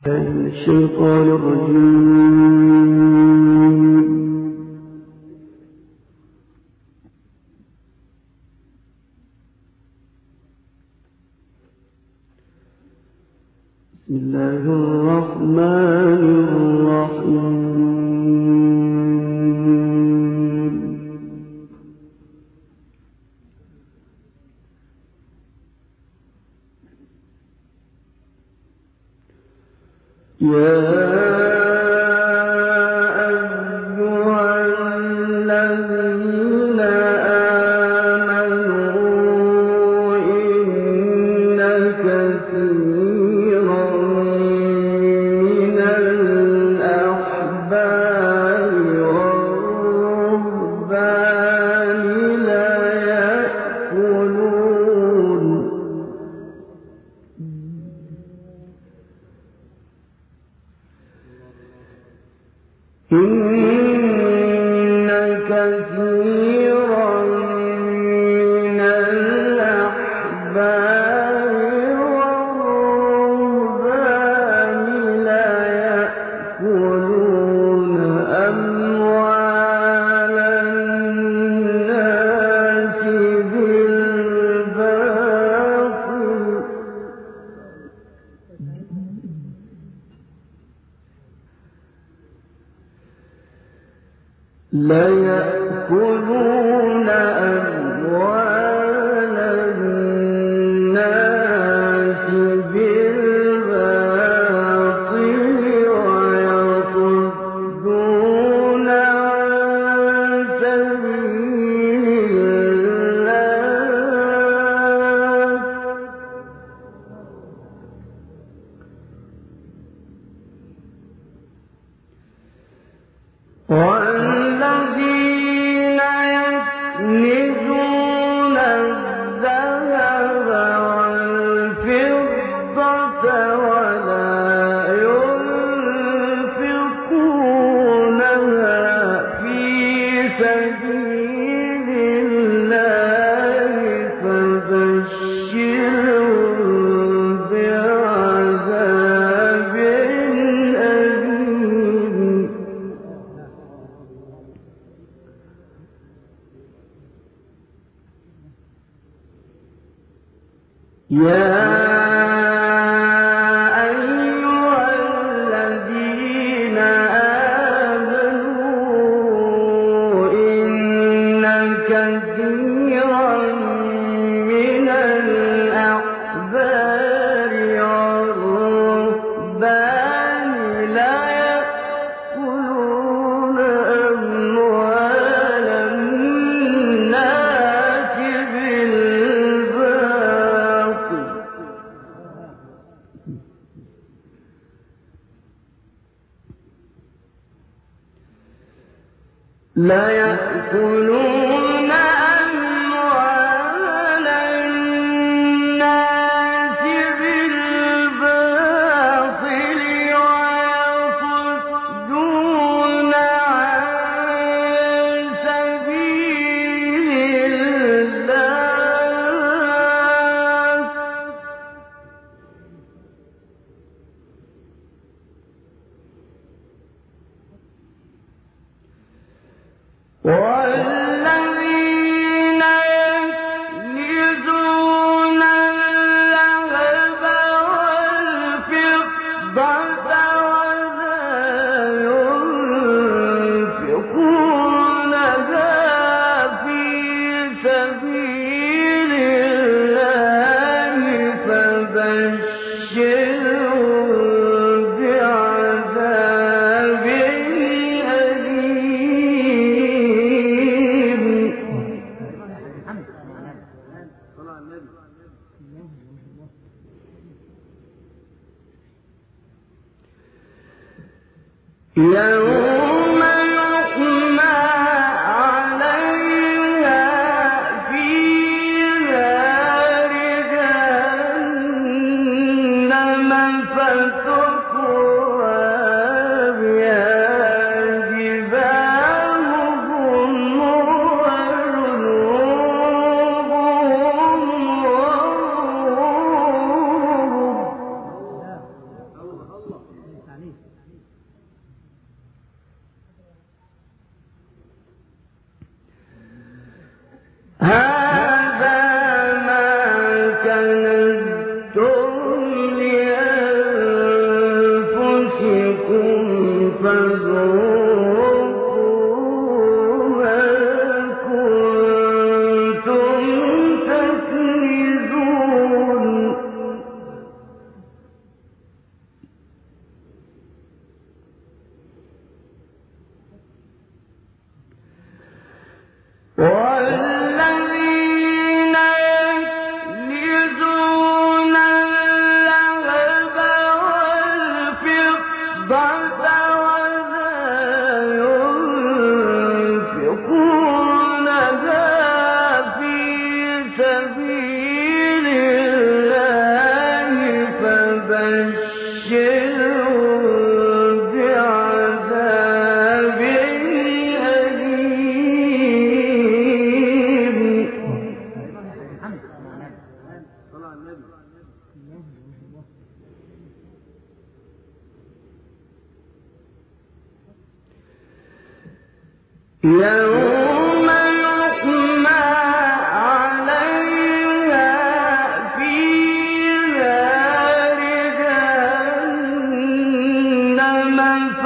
الشيطان الرجيم. بسم الله الرحمن الرحيم. يا لا يأكلون أموال الناس بالباطل ويصدون عن سبيل الله والذين يكنزون الذهب والفضة ولا ينفقونها في سبيل الله فبشرهم بعذاب أليم. يا أيها الذين آمنوا إن كثيرا من الأحبار والرهبان لا يأكلون أموال الناس لا يأكلون أموال الناس بالباطل ويصدون عن سبيل الله والذين يكنزون الذهب والفضة ولا ينفقونها في سبيل الله فبشرهم بعذاب يوم يحمى عليها في نار جهنم فتكوى بها جباههم وجنوبهم وظهورهم يوم يحمى عليها في نار جهنم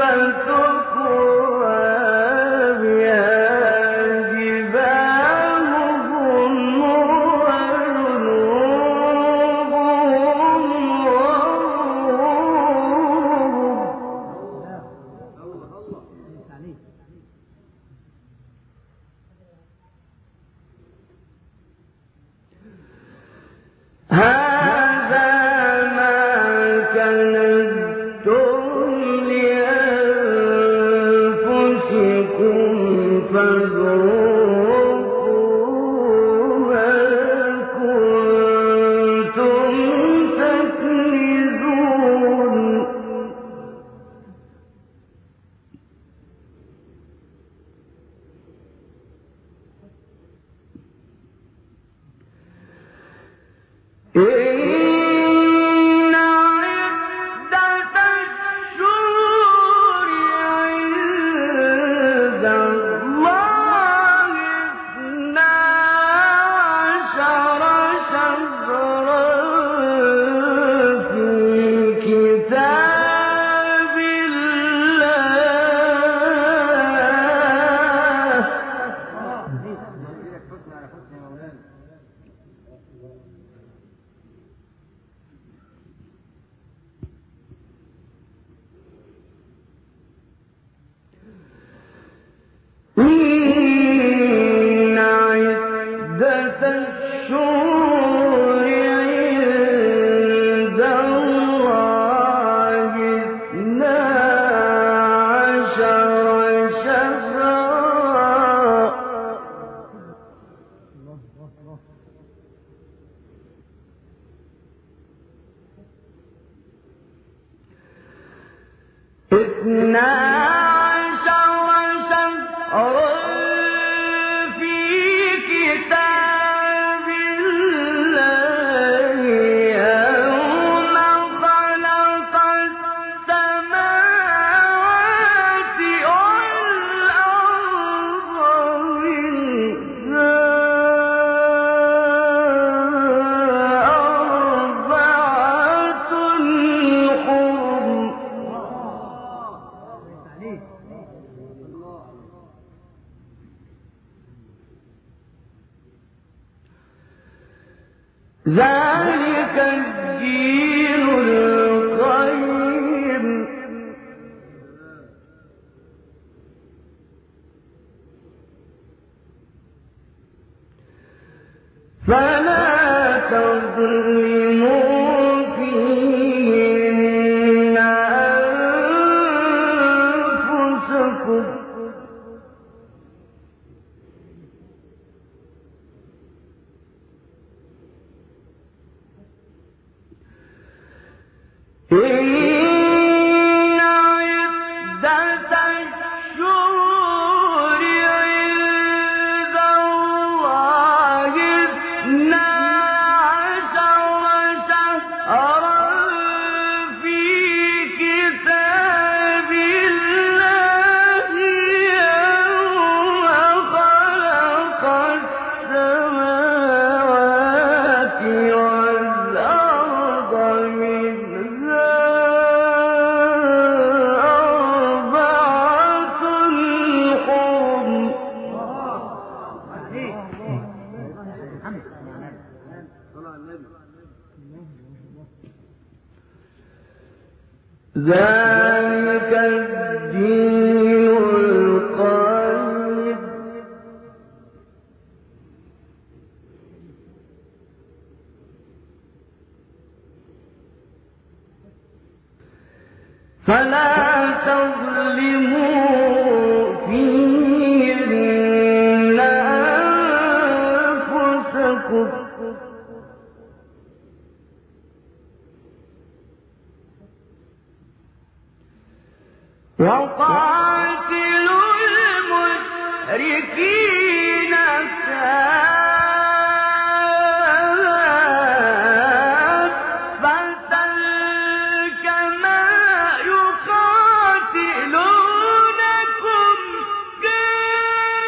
فتكوى بها جباههم وجنوبهم هذا ما كنتم لأنفسكم فذوقوا ما كنتم تكنزون إن عدة الشهور عند الله 12 شهرا في كتاب الله إن عدة الشهور عند الله 12 شهرا في كتاب الله يوم خلق السماوات والأرض منها أربعة حرم ذلك الدين القيم فلا تظلموا فيهن أنفسكم إن عدة الشهور عند الله 12 شهرا في كتاب الله يوم خلق السماوات والأرض منها أربعة حرم ذلك الدين القيم فلا تظلموا فيهن أنفسكم وقاتلوا المشركين كافة كما يقاتلونكم كافة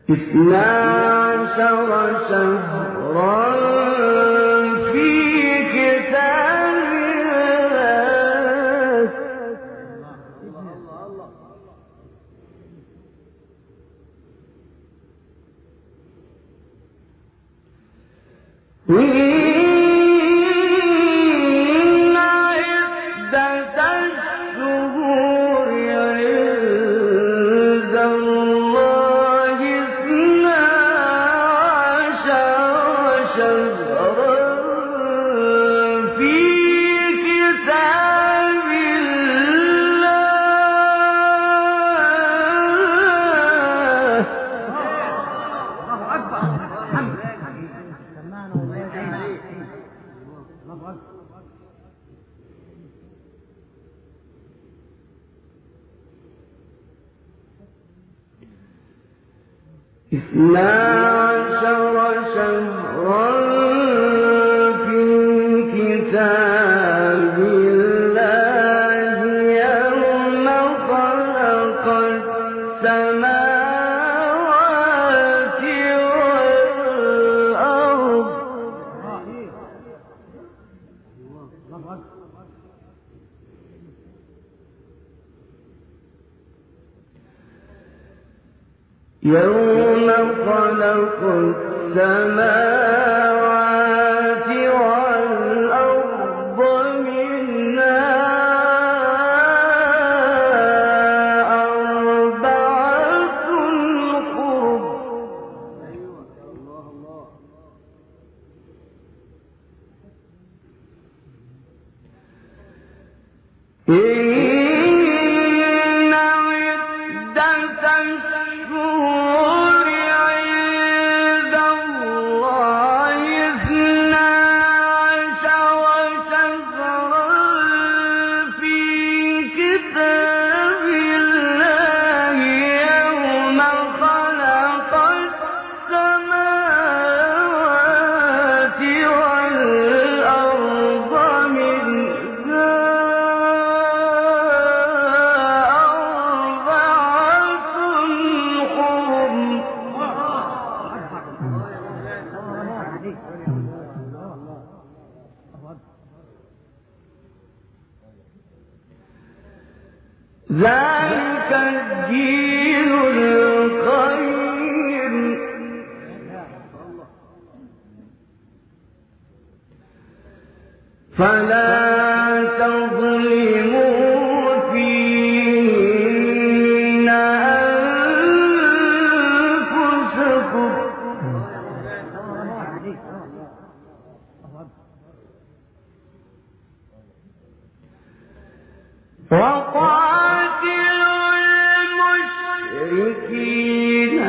12 شهرا في كتاب الله. يوم خلق السماوات والأرض منها أربعة حرم ذلك الدين القيم فلا تظلموا فيهن أنفسكم وقاتلوا المشركين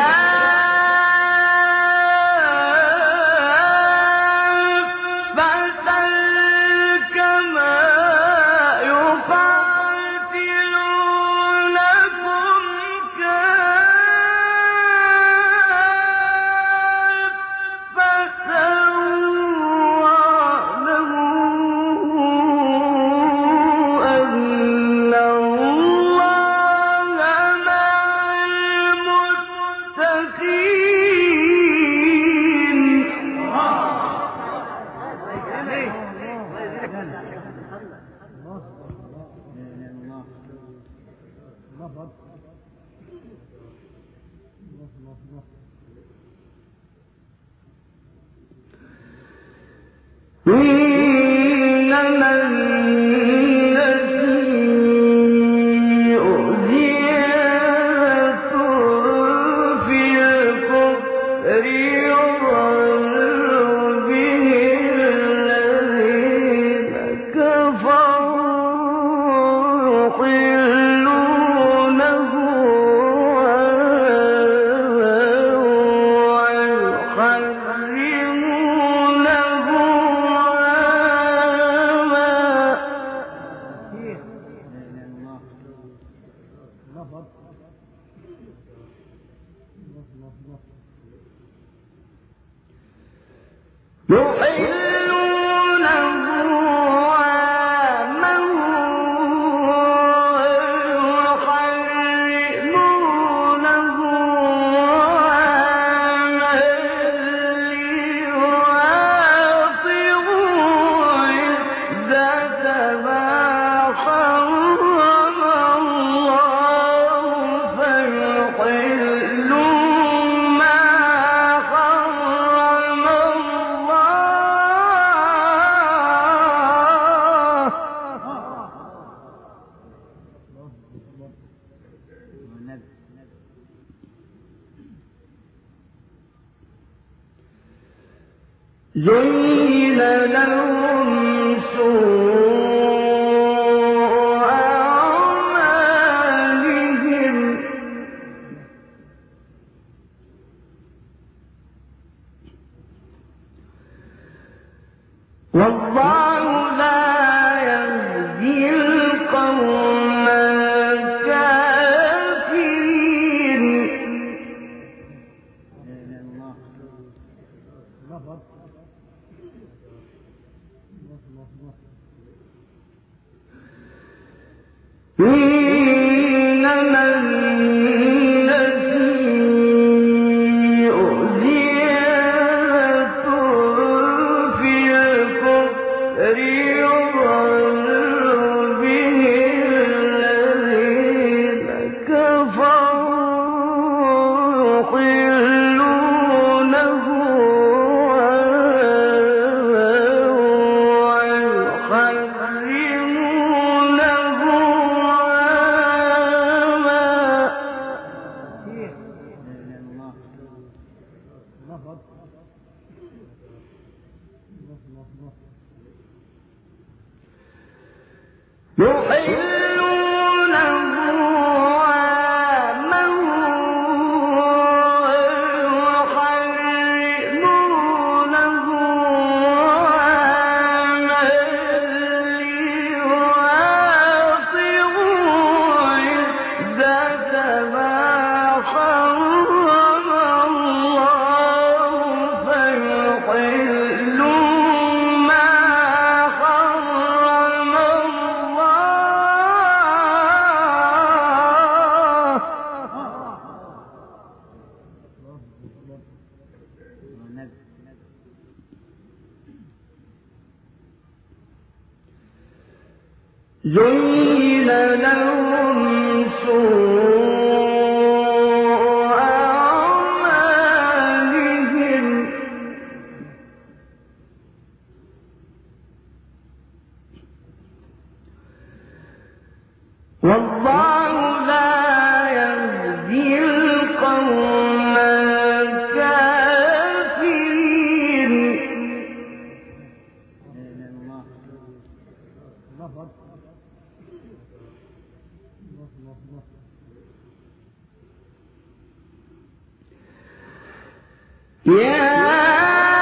كافة كما يقاتلونكم كافة واعلموا أن الله مع المتقين. إنما النسيء زيادة في الكفر يضل به الذين كفروا يحلونه ويحرمونه زين لهم سوء أعمالهم والله لا يهدي القوم الكافرين. إنما النسيء زيادة في الكفر يضل به الذين كفروا يحلونه زين لهم سوء أعمالهم والله لا يهدي القوم الكافرين. يا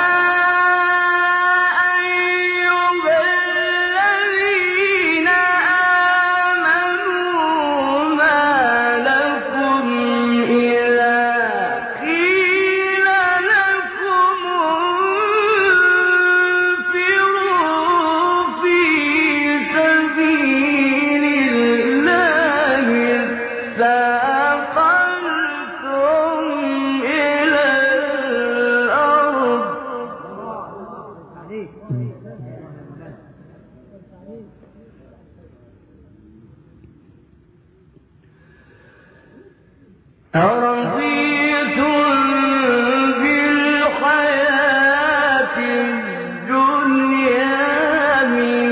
أيها الذين آمنوا ما لكم إذا قيل لكم انفروا في سبيل الله اثاقلتم إلى الأرض أرضيتم بالحياة الدنيا من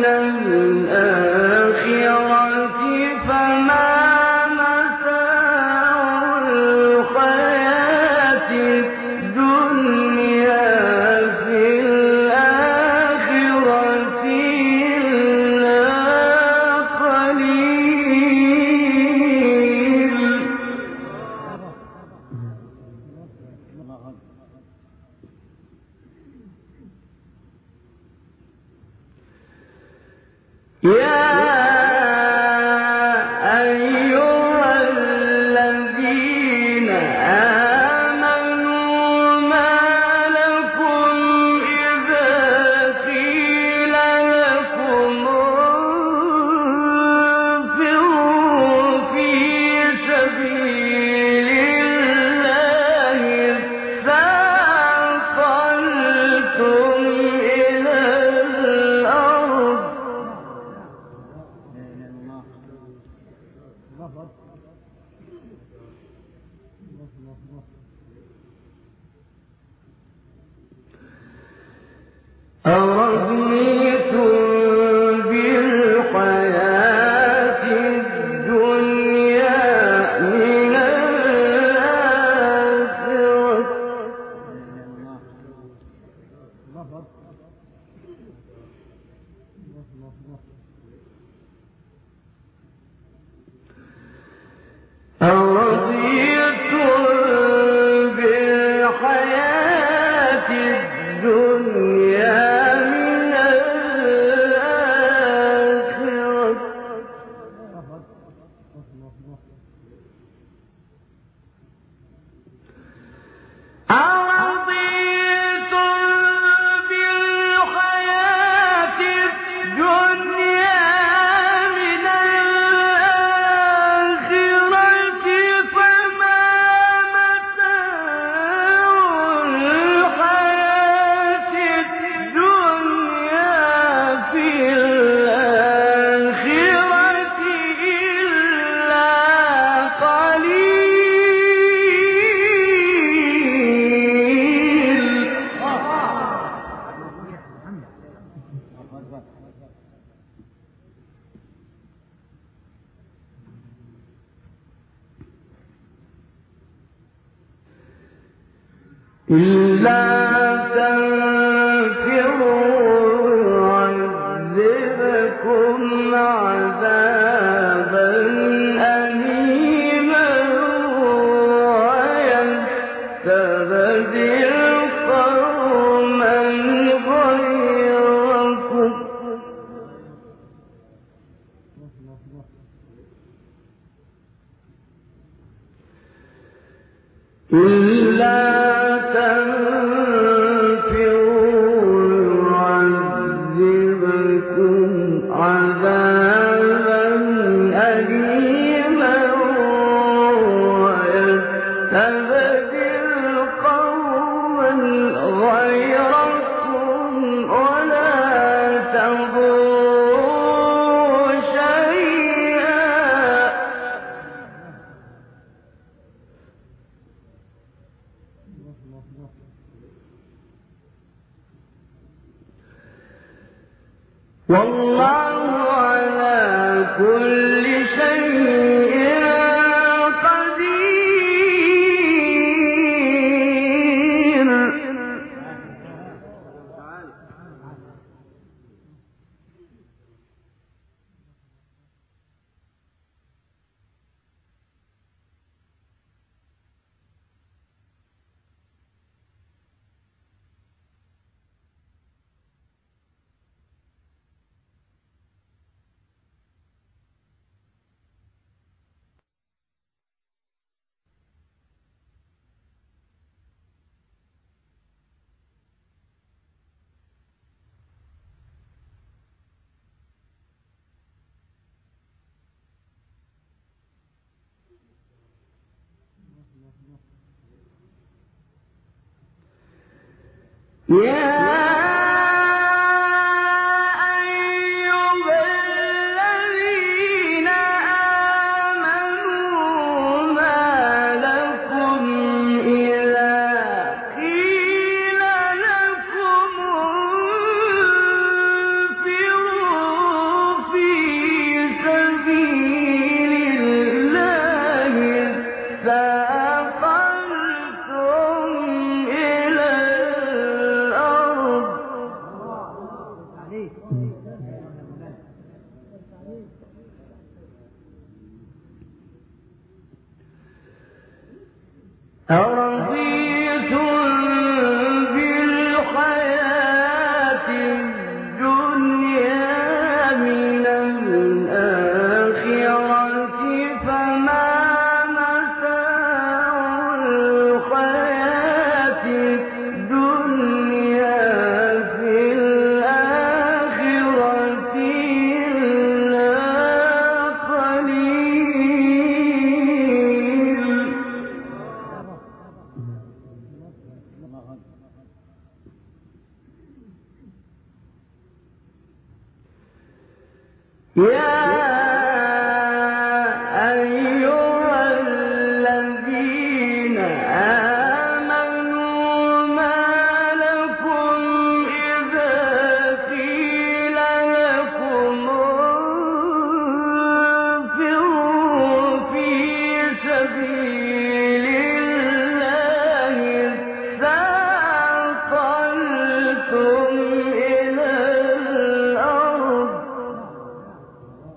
الآخرة فما متاع الحياة الدنيا في الآخرة إلا قليل. يا أيها الذين آمنوا ما لكم إذا قيل لكم انفروا في سبيل الله اثاقلتم إلى الأرض أرضيتم بالحياة الدنيا من الآخرة الحياة الدنيا من الآخرة أرضيتم بالحياة الدنيا من الآخرة فما متاع الحياة الدنيا في الآخرة إلا قليل. إلا تنفروا يعذبكم عذابا أليما ويستبدل قوما غيركم إلا تنفروا يعذبكم عذابا أليما ويستبدل قوما غيركم ولا تضروا شيئا. والله على كل شيء قدير. يا أيها الذين آمنوا ما لكم إذا قيل لكم انفروا في سبيل الله ثاقلتم إلى الأرض أرضيتم بالحياة الدنيا من الآخرة فما متاع الحياة الدنيا في الآخرة إلا قليل. يا أيها الذين آمنوا ما لكم إذا قيل لكم انفروا في سبيل الله ثاقلتم إلى الأرض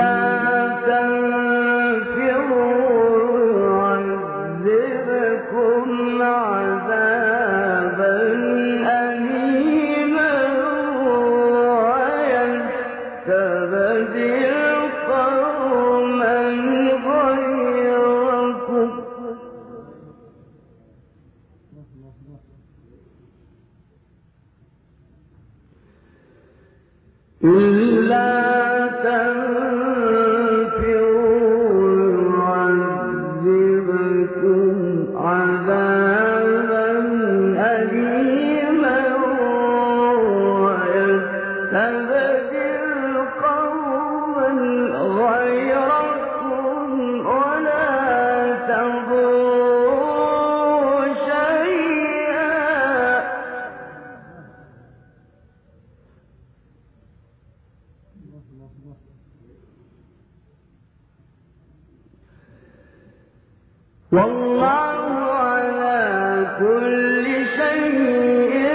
والله على كل شيء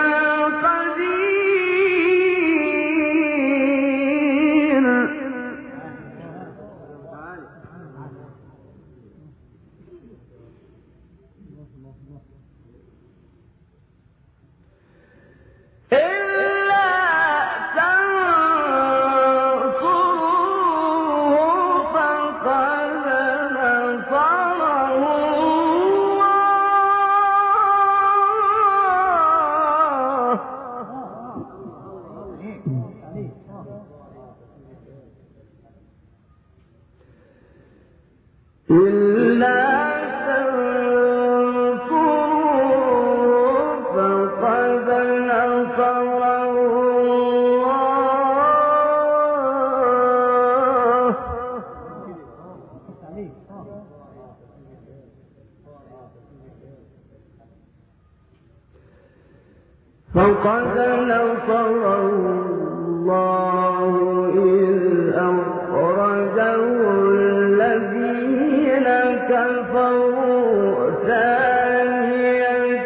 فقد نصره الله إذ أخرجه الذين كفروا ثاني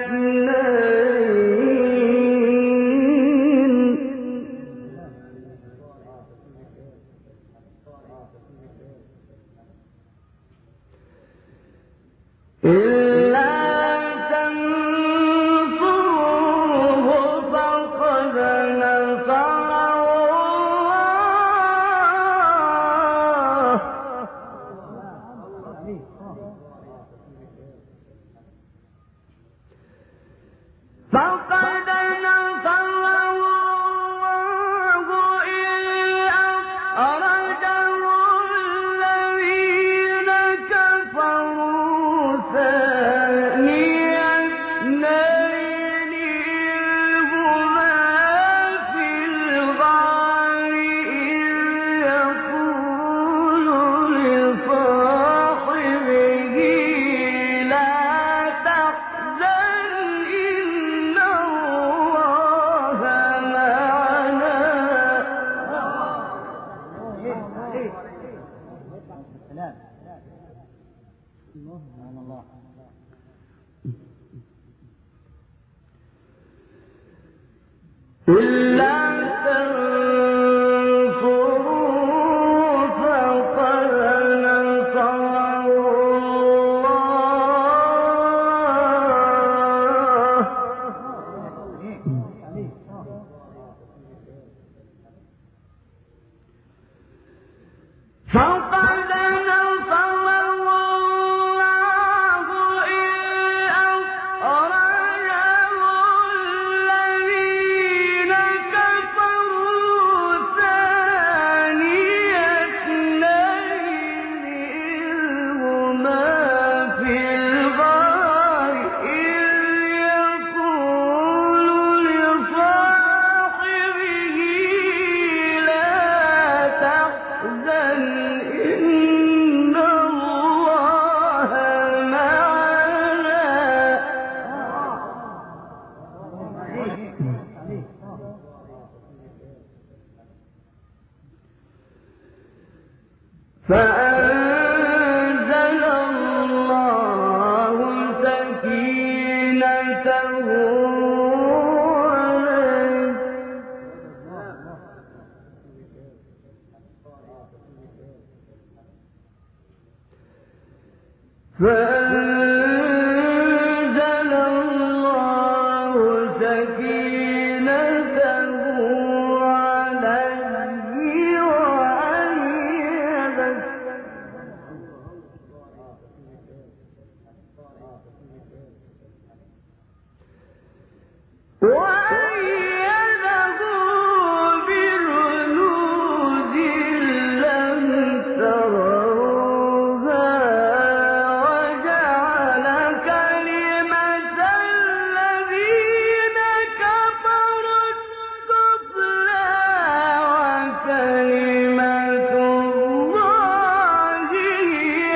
اثنين فأنزل الله سكينته عليه فأنزل الله سكينته عليه وأيده بجنود لم تروها وجعل كلمة الذين كفروا السفلى وكلمة الله هي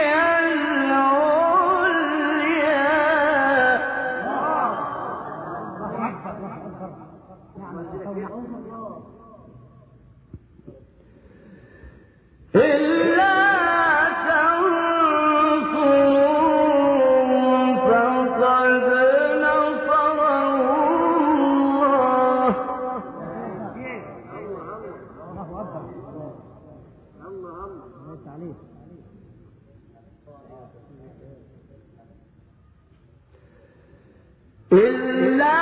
العليا إلا تنصروا فقد نصره الله إلا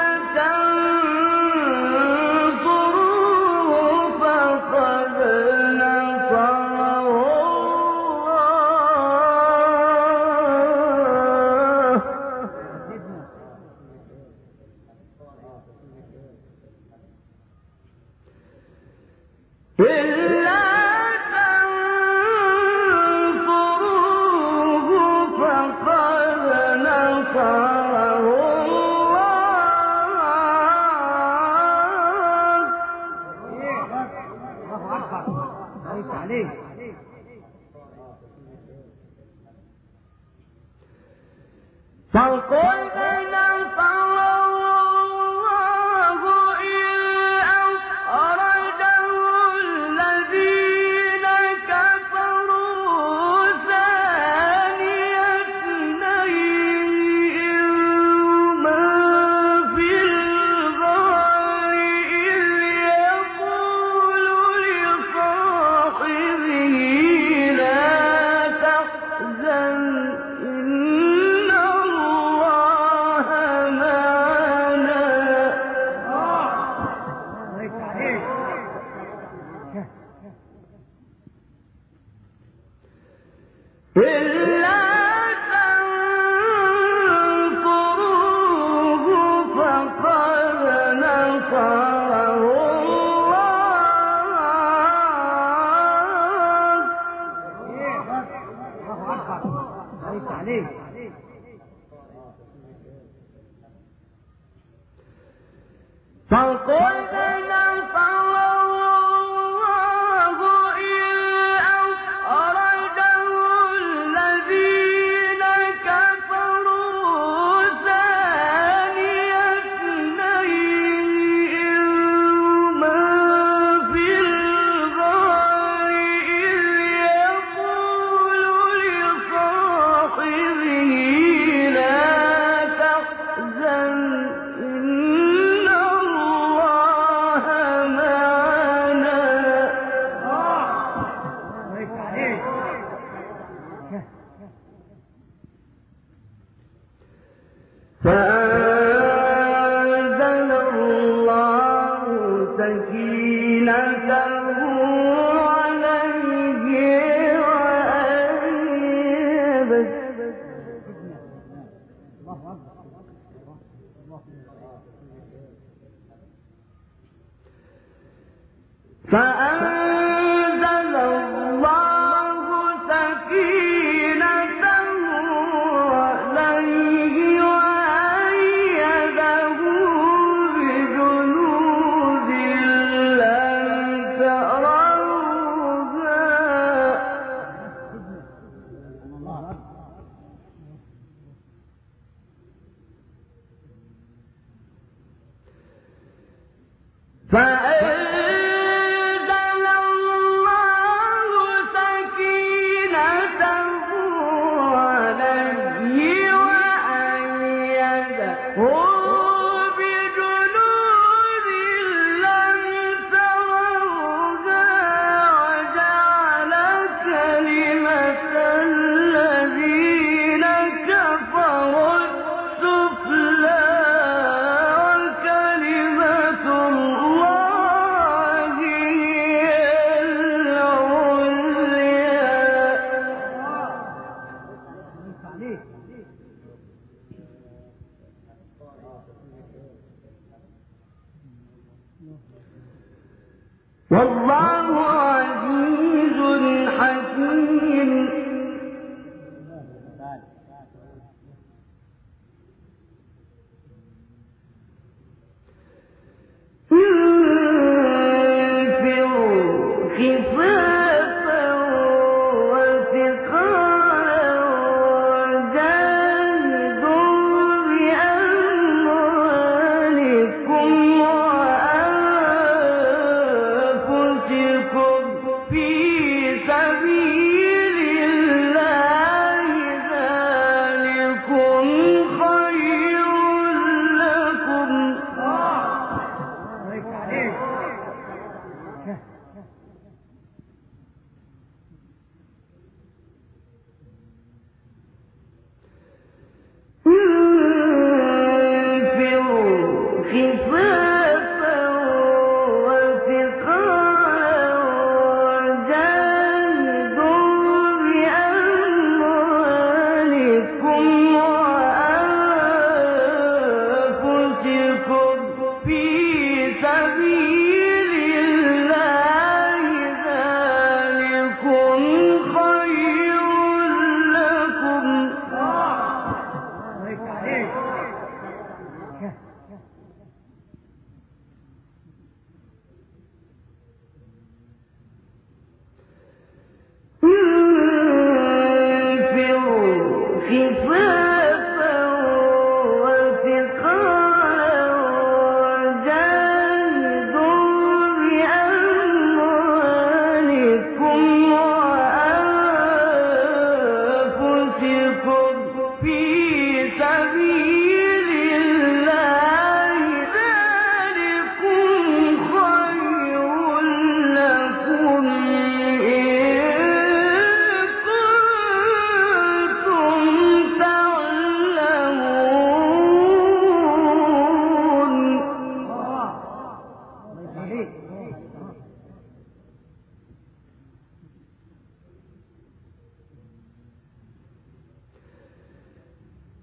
تنصروه فقد نصره الله إلا تنصروه فقد نصره فقد نصره الله إذ أخرجه الذين كفروا ثاني اثنين إذ هما في الغار إذ يقول لصاحبه لا تحزن إن الله معنا إلا تنصروه فقد نصره الله فقد نصره الله إذ أخرجه الذين كفروا ثاني اثنين إذ هما في الغار إذ يقول لصاحبه لا تحزن إن الله معنا فأنزل الله سكينته عليه فأنزل الله سكينته عليه وأيده بجنود لم تروها فأنزل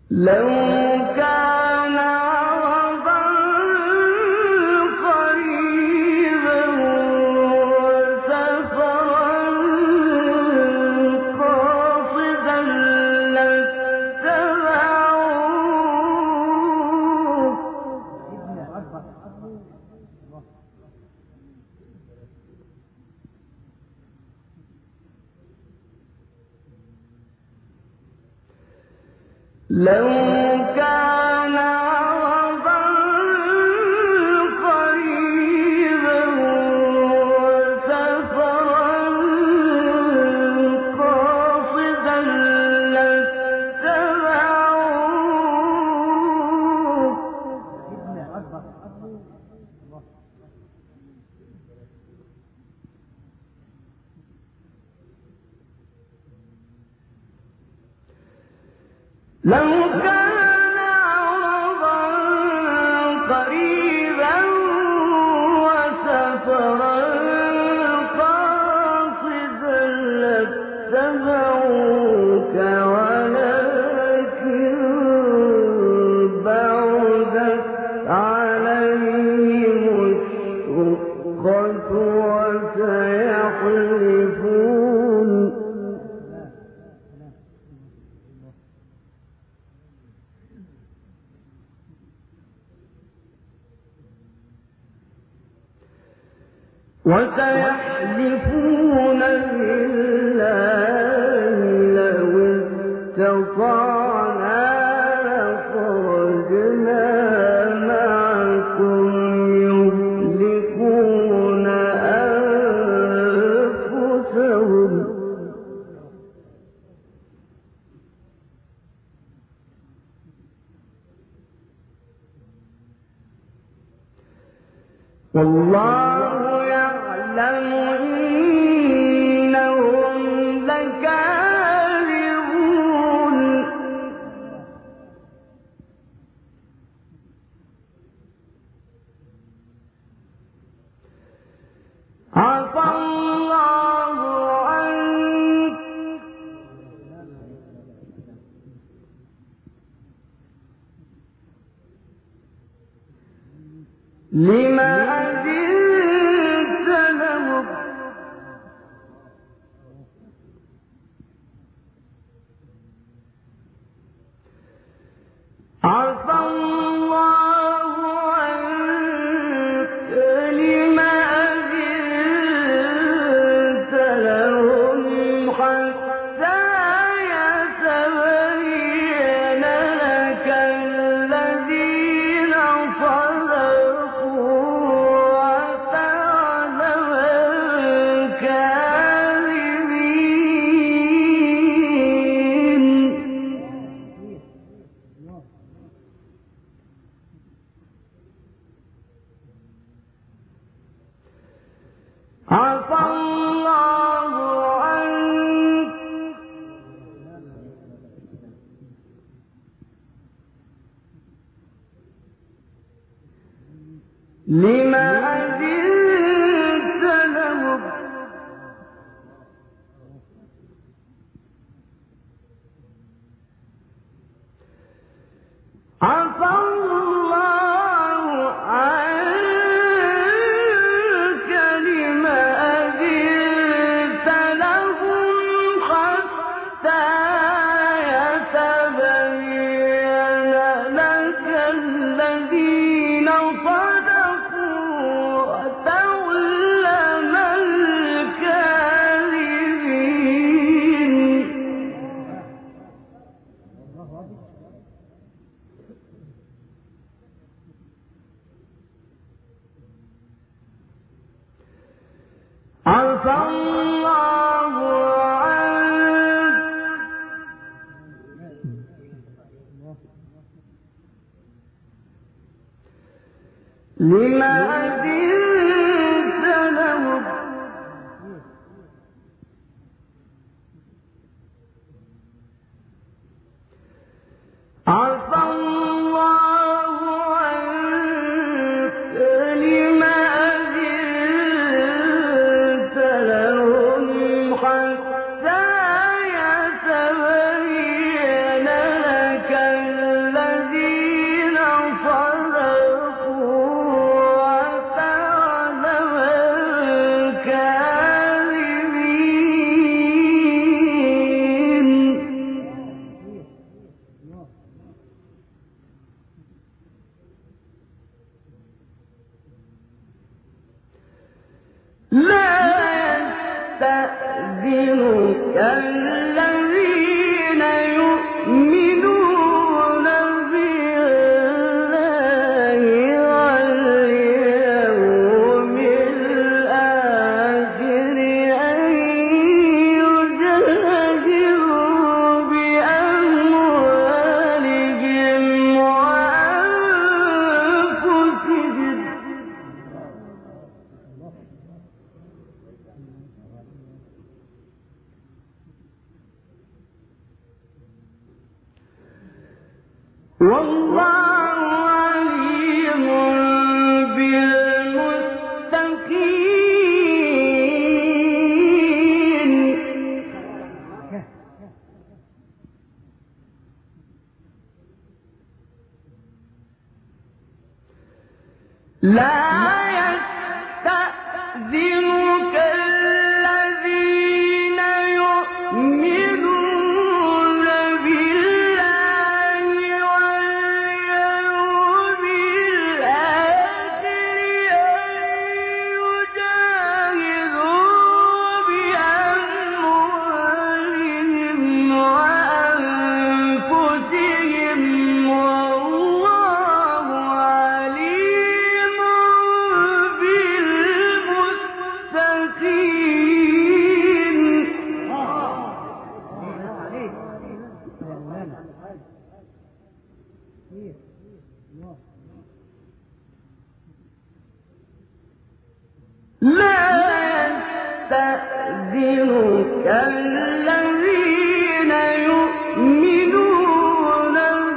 لو كان عرضا قريبا وسفرا قاصدا لو كان عرضا قريبا وسفرا قاصدا لو كان عرضا قريبا وسفرا قاصدا لاتبعوك ولكن بعدت عليهم الشقة وسيحلفون بالله لو استطعنا لخرجنا معكم يهلكون أنفسهم والله يعلم إنهم لكاذبون عفى الله عنك لما أذنت لهم عفى الله عنك لما أذنت لهم حتى يتبين لك الذين صدقوا وتعلم الكاذبين عفى الله عنك لما أذنت لهم عفى الله عنك لما أذنت لهم حتى يتبين لك الذين صدقوا وتعلم الكاذبين عفى الله عنك لما أذنت لهم عفى الله عنك لما أذنت لهم حتى يتبين لك الذين يؤمنون بالله واليوم الآخر أن يجاهدوا بأموالهم وأنفسهم والله عليم بالمتقين لا يستأذنك الذين يؤمنون بالله واليوم الآخر أن يجاهدوا بأموالهم وأنفسهم والله عليم بالمتقين لا يستأذنك الذين يؤمنون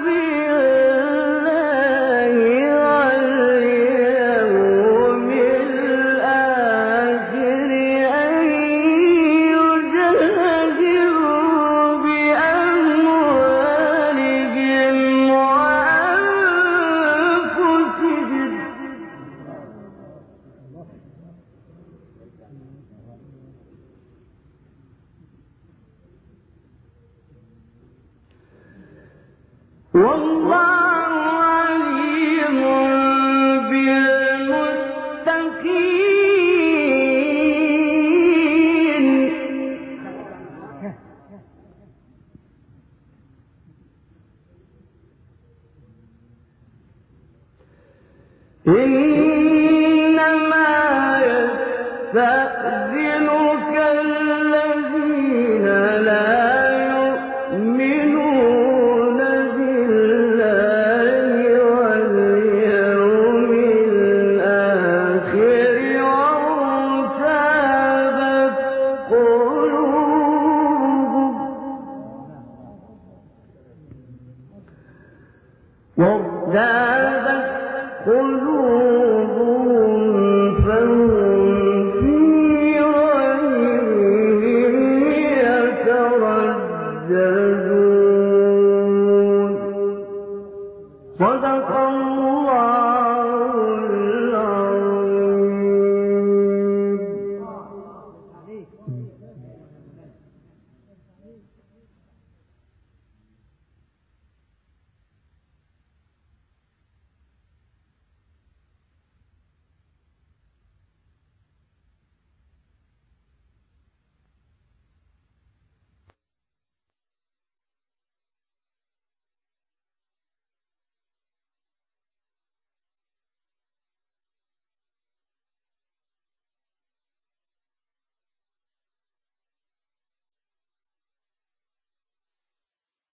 بالله واليوم الآخر أن يجاهدوا بأموالهم وأنفسهم والله عليم بالمتقين إنما يستأذنك الذين لا يؤمنون بالله واليوم الآخر وارتابت قلوبهم فهم في ريبهم يترددون صدق